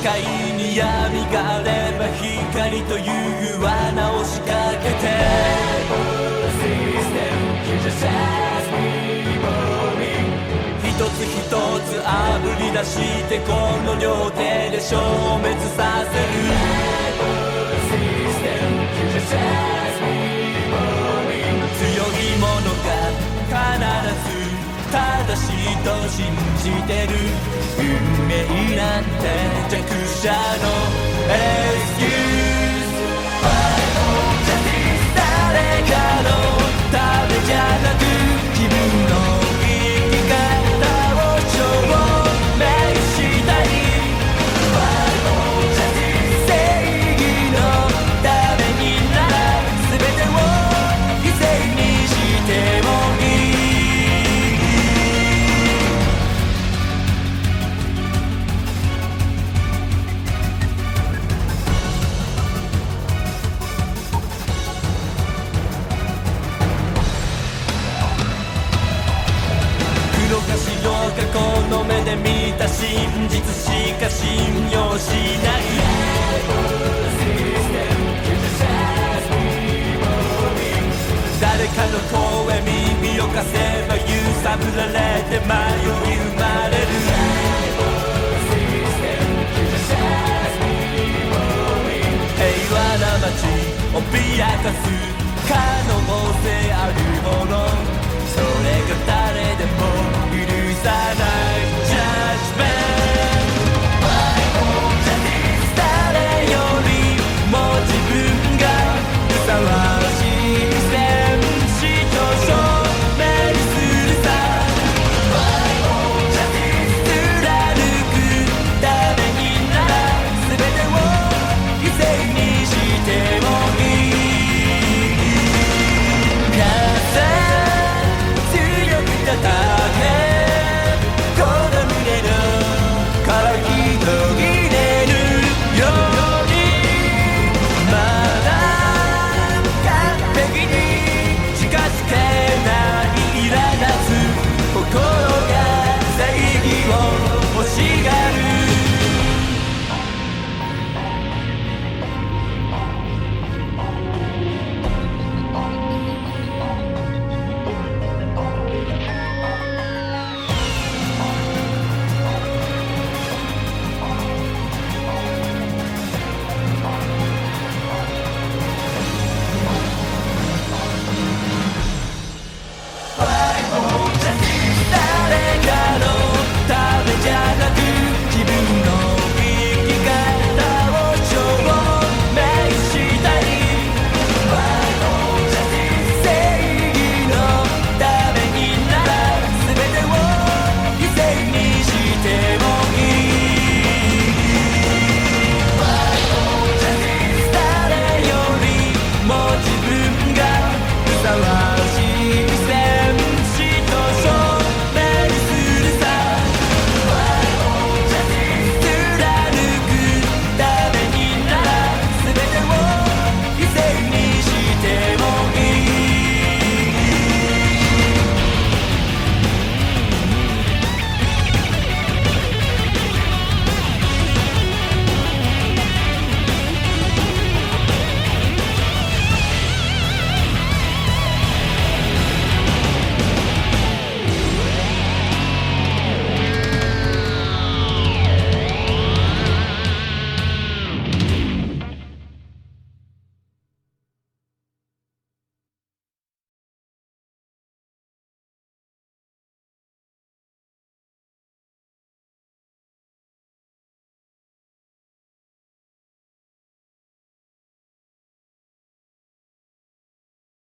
界に闇があれば光という罠を仕掛けて一つ一つあぶり出してこの両手で消滅させる強いものが必ず正しいと信じてる運命なんて弱者のエスキュース誰かのためじゃなく自分の生き方を証明したい正義のためになら全てを犠牲にしてもいいこの目で見た真実しか信用しない誰かの声耳を貸せば揺さぶられて迷い生まれる平和な街脅かす可能